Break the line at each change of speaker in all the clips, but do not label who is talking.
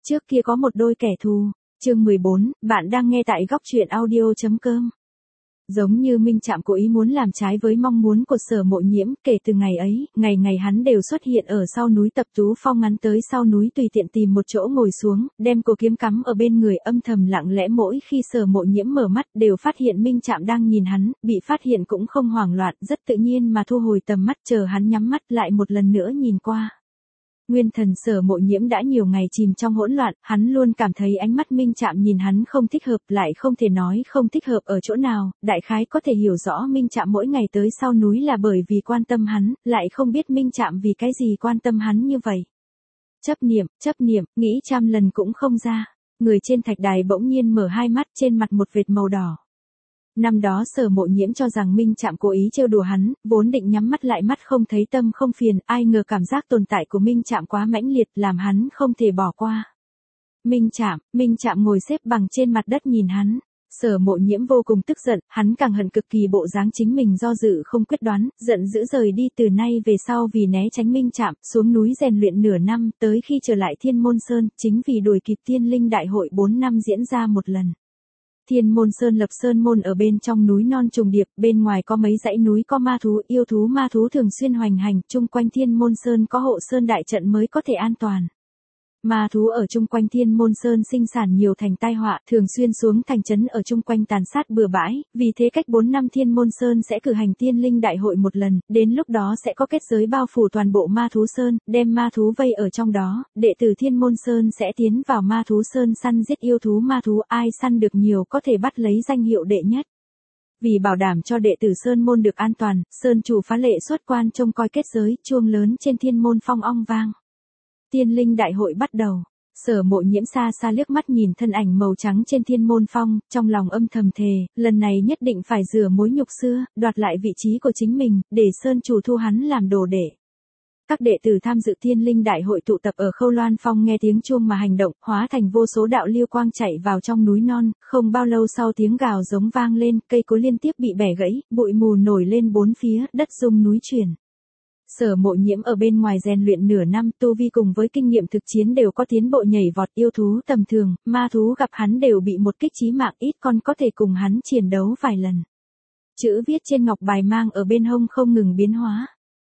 Trước kia có một đôi kẻ thù. Chương 14, bạn đang nghe tại góc truyện audio.com. Giống như Minh Trạm cố ý muốn làm trái với mong muốn của Sở Mộ Nhiễm, kể từ ngày ấy, ngày ngày hắn đều xuất hiện ở sau núi Tập Tú Phong, ngắn tới sau núi tùy tiện tìm một chỗ ngồi xuống, đem cổ kiếm cắm ở bên người, âm thầm lặng lẽ. Mỗi khi Sở Mộ Nhiễm mở mắt đều phát hiện Minh Trạm đang nhìn hắn, bị phát hiện cũng không hoảng loạn, rất tự nhiên mà thu hồi tầm mắt, chờ hắn nhắm mắt lại một lần nữa nhìn qua. Nguyên thần Sở Mộ Nhiễm đã nhiều ngày chìm trong hỗn loạn, hắn luôn cảm thấy ánh mắt Minh Trạm nhìn hắn không thích hợp, lại không thể nói không thích hợp ở chỗ nào, đại khái có thể hiểu rõ Minh Trạm mỗi ngày tới sau núi là bởi vì quan tâm hắn, lại không biết Minh Trạm vì cái gì quan tâm hắn như vậy. Chấp niệm, nghĩ trăm lần cũng không ra. Người trên thạch đài bỗng nhiên mở hai mắt, trên mặt một vệt màu đỏ. Năm đó Sở Mộ Nhiễm cho rằng Minh Trạm cố ý trêu đùa hắn, vốn định nhắm mắt lại, mắt không thấy tâm không phiền, ai ngờ cảm giác tồn tại của Minh Trạm quá mãnh liệt, làm hắn không thể bỏ qua. Minh Trạm ngồi xếp bằng trên mặt đất nhìn hắn. Sở Mộ Nhiễm vô cùng tức giận, hắn càng hận cực kỳ bộ dáng chính mình do dự không quyết đoán, giận dữ rời đi. Từ nay về sau vì né tránh Minh Trạm, xuống núi rèn luyện nửa năm, tới khi trở lại Thiên Môn Sơn, chính vì đuổi kịp Tiên Linh Đại hội 4 năm diễn ra một lần. Thiên Môn Sơn lập sơn môn ở bên trong núi non trùng điệp, bên ngoài có mấy dãy núi có ma thú, yêu thú ma thú thường xuyên hoành hành, chung quanh Thiên Môn Sơn có hộ sơn đại trận mới có thể an toàn. Ma thú ở chung quanh Thiên Môn Sơn sinh sản nhiều thành tai họa, thường xuyên xuống thành trấn ở chung quanh tàn sát bừa bãi, vì thế cách 4 năm Thiên Môn Sơn sẽ cử hành Tiên Linh Đại hội một lần, đến lúc đó sẽ có kết giới bao phủ toàn bộ Ma thú Sơn, đem ma thú vây ở trong đó, đệ tử Thiên Môn Sơn sẽ tiến vào Ma thú Sơn săn giết yêu thú ma thú, ai săn được nhiều có thể bắt lấy danh hiệu đệ nhất. Vì bảo đảm cho đệ tử Sơn môn được an toàn, Sơn chủ phá lệ xuất quan trông coi kết giới, chuông lớn trên Thiên Môn Phong ong vang. Tiên Linh Đại hội bắt đầu. Sở Mộ Nhiễm xa xa liếc mắt nhìn thân ảnh màu trắng trên Thiên Môn Phong, trong lòng âm thầm thề, lần này nhất định phải rửa mối nhục xưa, đoạt lại vị trí của chính mình, để Sơn chủ thu hắn làm đồ đệ. Các đệ tử tham dự Tiên Linh Đại hội tụ tập ở Khâu Loan Phong, nghe tiếng chuông mà hành động, hóa thành vô số đạo lưu quang chạy vào trong núi non, không bao lâu sau tiếng gào giống vang lên, cây cối liên tiếp bị bẻ gãy, bụi mù nổi lên bốn phía, đất rung núi chuyển. Sở Mộ Nhiễm ở bên ngoài rèn luyện nửa năm, tu vi cùng với kinh nghiệm thực chiến đều có tiến bộ nhảy vọt, yêu thú tầm thường, ma thú gặp hắn đều bị một kích chí mạng, ít con có thể cùng hắn chiến đấu vài lần. Chữ viết trên ngọc bài mang ở bên hông không ngừng biến hóa.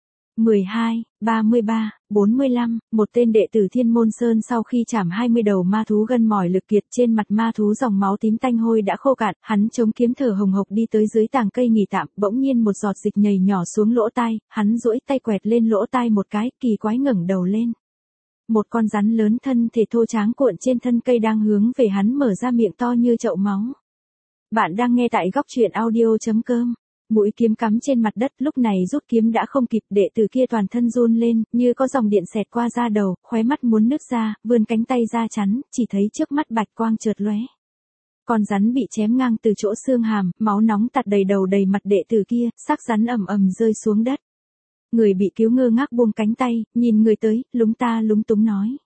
12, 33, 45, một tên đệ tử Thiên Môn Sơn sau khi chảm 20 đầu ma thú gân mỏi lực kiệt, trên mặt ma thú dòng máu tím tanh hôi đã khô cạn, hắn chống kiếm thở hồng hộc đi tới dưới tàng cây nghỉ tạm, bỗng nhiên một giọt dịch nhầy nhỏ xuống lỗ tai, hắn duỗi tay quẹt lên lỗ tai một cái, kỳ quái ngẩng đầu lên. Một con rắn lớn thân thể thô tráng cuộn trên thân cây đang hướng về hắn mở ra miệng to như chậu máu. Bạn đang nghe tại góc truyện audio.com. Mũi kiếm cắm trên mặt đất, lúc này rút kiếm đã không kịp, đệ tử kia toàn thân run lên, như có dòng điện xẹt qua da đầu, khóe mắt muốn nứt ra, vươn cánh tay ra chắn, chỉ thấy trước mắt bạch quang chợt lóe. Con rắn bị chém ngang từ chỗ xương hàm, máu nóng tạt đầy đầu đầy mặt đệ tử kia, xác rắn ầm ầm rơi xuống đất. Người bị cứu ngơ ngác buông cánh tay, nhìn người tới, lúng ta lúng túng nói: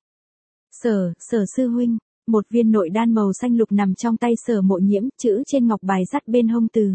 Sở sư huynh. Một viên nội đan màu xanh lục nằm trong tay Sở Mộ Nhiễm, chữ trên ngọc bài dắt bên hông từ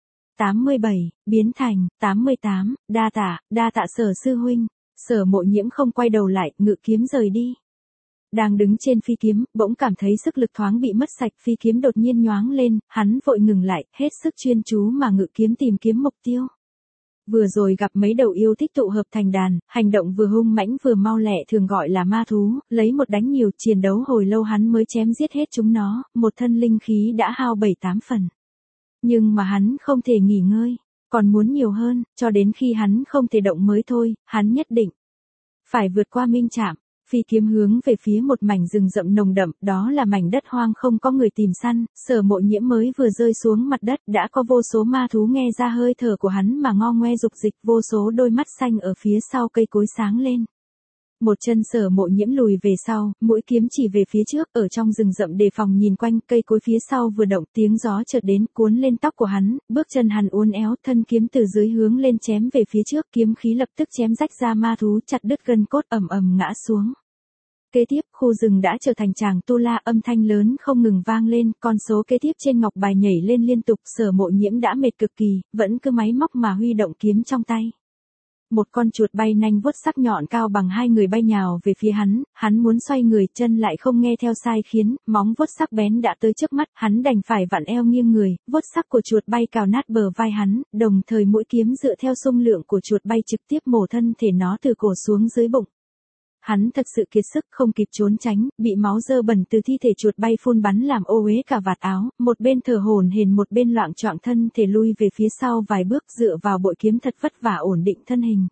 87, biến thành 88, đa tạ Sở sư huynh. Sở Mộ Nhiễm không quay đầu lại, ngự kiếm rời đi. Đang đứng trên phi kiếm, bỗng cảm thấy sức lực thoáng bị mất sạch, phi kiếm đột nhiên nhoáng lên, hắn vội ngừng lại, hết sức chuyên chú mà ngự kiếm tìm kiếm mục tiêu. Vừa rồi gặp mấy đầu yêu thích tụ hợp thành đàn, hành động vừa hung mãnh vừa mau lẹ, thường gọi là ma thú, lấy một đánh nhiều, chiến đấu hồi lâu hắn mới chém giết hết chúng nó, một thân linh khí đã hao 7-8 phần. Nhưng mà hắn không thể nghỉ ngơi, còn muốn nhiều hơn, cho đến khi hắn không thể động mới thôi, hắn nhất định phải vượt qua Minh Trạm. Phi kiếm hướng về phía một mảnh rừng rậm nồng đậm, đó là mảnh đất hoang không có người tìm săn, Sở Mộ Nhiễm mới vừa rơi xuống mặt đất, đã có vô số ma thú nghe ra hơi thở của hắn mà ngo ngoe dục dịch, vô số đôi mắt xanh ở phía sau cây cối sáng lên. Một chân Sở Mộ Nhiễm lùi về sau, mũi kiếm chỉ về phía trước, ở trong rừng rậm đề phòng nhìn quanh, cây cối phía sau vừa động, tiếng gió chợt đến, cuốn lên tóc của hắn, bước chân hắn uốn éo, thân kiếm từ dưới hướng lên chém về phía trước, kiếm khí lập tức chém rách ra ma thú, chặt đứt gân cốt, ầm ầm ngã xuống. Kế tiếp, khu rừng đã trở thành tràng tu la, âm thanh lớn không ngừng vang lên, con số kế tiếp trên ngọc bài nhảy lên liên tục, Sở Mộ Nhiễm đã mệt cực kỳ, vẫn cứ máy móc mà huy động kiếm trong tay. Một con chuột bay nhanh vuốt sắc nhọn cao bằng hai người bay nhào về phía hắn muốn xoay người chân lại không nghe theo sai khiến, móng vuốt sắc bén đã tới trước mắt, hắn đành phải vặn eo nghiêng người, vuốt sắc của chuột bay cào nát bờ vai hắn, đồng thời mũi kiếm dựa theo xung lượng của chuột bay trực tiếp mổ thân thể nó từ cổ xuống dưới bụng. Hắn thật sự kiệt sức không kịp trốn tránh, bị máu dơ bẩn từ thi thể chuột bay phun bắn làm ô uế cả vạt áo, một bên thở hổn hển một bên loạng choạng thân thể lui về phía sau vài bước dựa vào bội kiếm thật vất vả ổn định thân hình.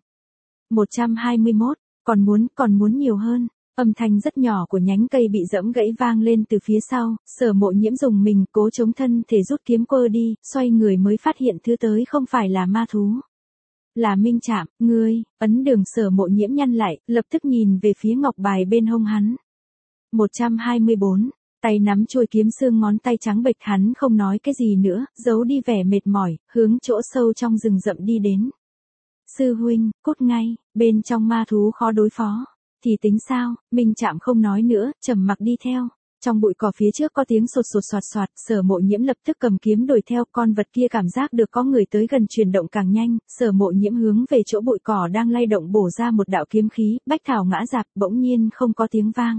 121, còn muốn nhiều hơn. Âm thanh rất nhỏ của nhánh cây bị giẫm gãy vang lên từ phía sau, Sở Mộ Nhiễm dùng mình cố chống thân thể rút kiếm quơ đi, xoay người mới phát hiện thứ tới không phải là ma thú. Là Minh Trạm, ngươi, ấn Đường. Sở Mộ Nhiễm nhăn lại, lập tức nhìn về phía ngọc bài bên hông hắn. 124, tay nắm chuôi kiếm xương ngón tay trắng bệch hắn không nói cái gì nữa, giấu đi vẻ mệt mỏi, hướng chỗ sâu trong rừng rậm đi đến. Sư huynh, cút ngay, bên trong ma thú khó đối phó. Thì tính sao, Minh Trạm không nói nữa, trầm mặc đi theo. Trong bụi cỏ phía trước có tiếng sột sột soạt soạt, Sở Mộ Nhiễm lập tức cầm kiếm đuổi theo, con vật kia cảm giác được có người tới gần chuyển động càng nhanh, Sở Mộ Nhiễm hướng về chỗ bụi cỏ đang lay động bổ ra một đạo kiếm khí, bách thảo ngã rạp, bỗng nhiên không có tiếng vang.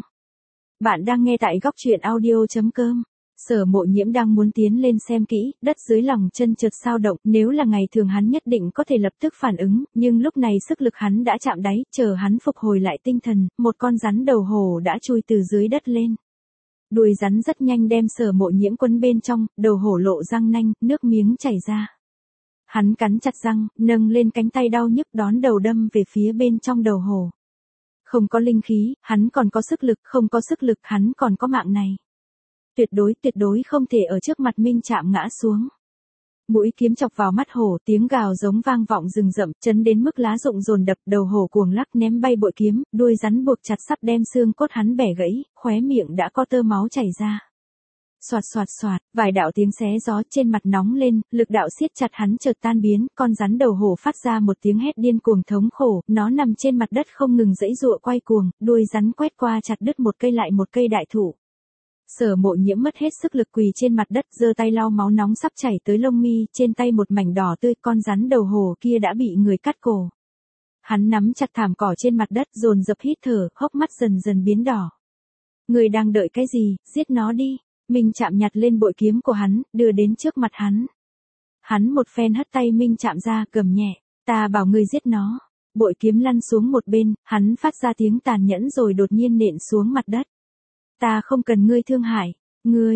Bạn đang nghe tại góc truyện audio.com. Sở Mộ Nhiễm đang muốn tiến lên xem kỹ, đất dưới lòng chân chợt dao động, nếu là ngày thường hắn nhất định có thể lập tức phản ứng, nhưng lúc này sức lực hắn đã chạm đáy, chờ hắn phục hồi lại tinh thần, một con rắn đầu hổ đã chui từ dưới đất lên. Đuôi rắn rất nhanh đem Sở Mộ Nhiễm quấn bên trong, đầu hổ lộ răng nanh, nước miếng chảy ra. Hắn cắn chặt răng, nâng lên cánh tay đau nhức đón đầu đâm về phía bên trong đầu hổ. Không có linh khí, hắn còn có sức lực, không có sức lực, hắn còn có mạng này. Tuyệt đối không thể ở trước mặt Minh Trạm ngã xuống. Mũi kiếm chọc vào mắt hổ, tiếng gào giống vang vọng rừng rậm, chấn đến mức lá rụng dồn đập, đầu hổ cuồng lắc ném bay bội kiếm, đuôi rắn buộc chặt sắp đem xương cốt hắn bẻ gãy, khóe miệng đã có tơ máu chảy ra. Soạt soạt soạt, vài đạo tiếng xé gió, trên mặt nóng lên, lực đạo siết chặt hắn chợt tan biến, con rắn đầu hổ phát ra một tiếng hét điên cuồng thống khổ, nó nằm trên mặt đất không ngừng giãy giụa quay cuồng, đuôi rắn quét qua chặt đứt một cây lại một cây đại thụ. Sở Mộ Nhiễm mất hết sức lực quỳ trên mặt đất, giơ tay lau máu nóng sắp chảy tới lông mi, trên tay một mảnh đỏ tươi, con rắn đầu hổ kia đã bị người cắt cổ. Hắn nắm chặt thảm cỏ trên mặt đất, dồn dập hít thở, hốc mắt dần dần biến đỏ. Người đang đợi cái gì, giết nó đi. Minh Trạm nhặt lên bội kiếm của hắn, đưa đến trước mặt hắn. Hắn một phen hất tay Minh Trạm ra, gầm nhẹ, ta bảo ngươi giết nó. Bội kiếm lăn xuống một bên, hắn phát ra tiếng tàn nhẫn rồi đột nhiên nện xuống mặt đất. Ta không cần ngươi thương hại. Ngươi,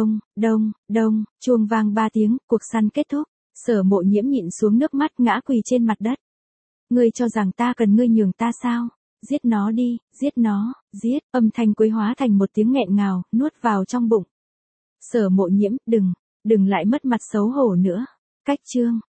đông, chuông vang 3 tiếng, cuộc săn kết thúc. Sở Mộ Nhiễm nhịn xuống nước mắt ngã quỳ trên mặt đất. Ngươi cho rằng ta cần ngươi nhường ta sao? Giết nó đi, giết nó, giết. Âm thanh quấy hóa thành một tiếng nghẹn ngào, nuốt vào trong bụng. Sở Mộ Nhiễm, đừng lại mất mặt xấu hổ nữa. Cách chương.